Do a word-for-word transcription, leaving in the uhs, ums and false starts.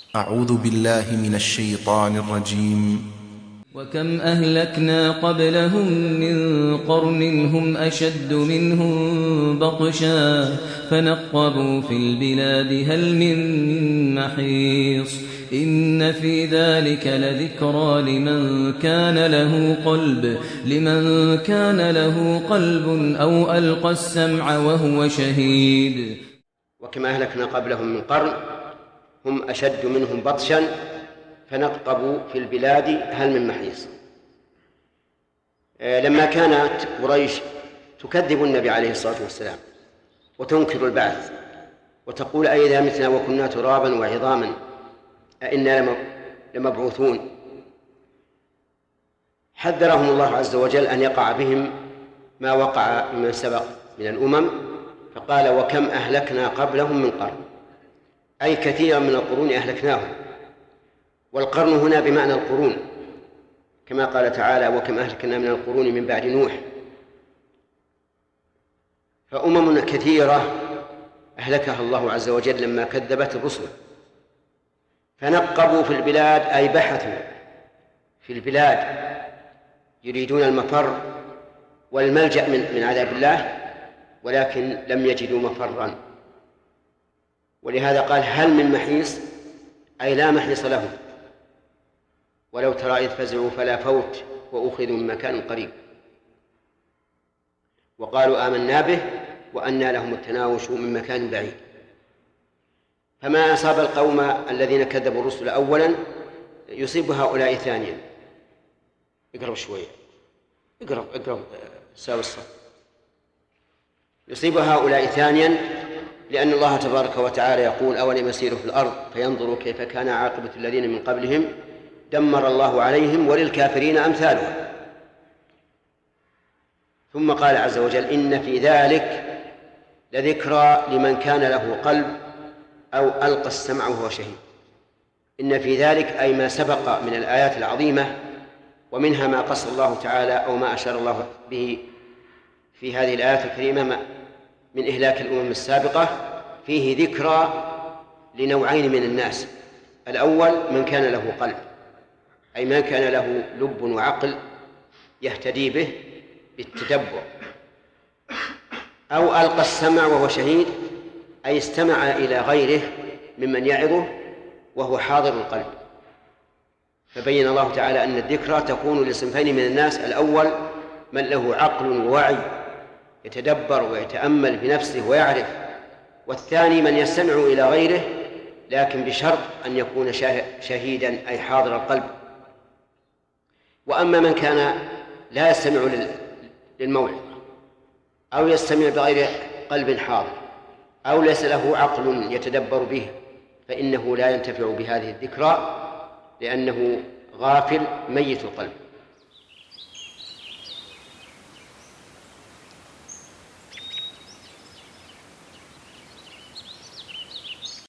أعوذ بالله من الشيطان الرجيم. وكم أهلكنا قبلهم من قرن هم أشد منهم بطشا فنقبوا في البلاد هل من محيص إن في ذلك لذكرى لمن كان له قلب لمن كان له قلب أو ألقى السمع وهو شهيد. وكم أهلكنا قبلهم من قرن هم أشد منهم بطشا فنقبوا في البلاد هل من محيص. لما كانت قريش تكذب النبي عليه الصلاة والسلام وتنكر البعث وتقول أئذا متنا وكنا ترابا وعظاما أئنا لمبعوثون، حذرهم الله عز وجل أن يقع بهم ما وقع من سبق من الأمم، فقال وكم أهلكنا قبلهم من قرن، أي كثيرا من القرون أهلكناهم. والقرن هنا بمعنى القرون، كما قال تعالى وكم أهلكنا من القرون من بعد نوح. فأمم كثيرة أهلكها الله عز وجل لما كذبت الرسل. فنقبوا في البلاد أي بحثوا في البلاد يريدون المفر والملجأ من من عذاب الله، ولكن لم يجدوا مفرا، ولهذا قال هل من محيص، أي لا محيص لهم. ولو ترى إذ فزعوا فلا فوت وأخذوا من مكان قريب وقالوا آمنا به وأنى لهم التناوش من مكان بعيد. فما أصاب القوم الذين كذبوا الرسل أولا يصيب هؤلاء ثانيا. اقرب شوية، اقرب اقرب ساوي الصف. يصيب هؤلاء ثانيا لأن الله تبارك وتعالى يقول أولم يسيروا في الأرض فينظروا كيف كان عاقبة الذين من قبلهم دمر الله عليهم وللكافرين أمثالها. ثم قال عز وجل إن في ذلك لذكرى لمن كان له قلب أو ألقى السمع وهو شهيد. إن في ذلك أي ما سبق من الآيات العظيمة، ومنها ما قص الله تعالى أو ما أشار الله به في هذه الآيات الكريمة من إهلاك الأمم السابقة، فيه ذكرى لنوعين من الناس. الأول من كان له قلب، أي من كان له لب وعقل يهتدي به بالتدبر، أو ألقى السمع وهو شهيد، أي استمع إلى غيره ممن يعظه وهو حاضر القلب. فبين الله تعالى أن الذكرى تكون لصنفين من الناس: الأول من له عقل ووعي يتدبر ويتأمل بنفسه ويعرف، والثاني من يستمع إلى غيره لكن بشرط أن يكون شهيدا أي حاضر القلب. وأما من كان لا يستمع للموعظة أو يستمع بغير قلب حاضر أو ليس له عقل يتدبر به، فإنه لا ينتفع بهذه الذكرى لأنه غافل ميت القلب.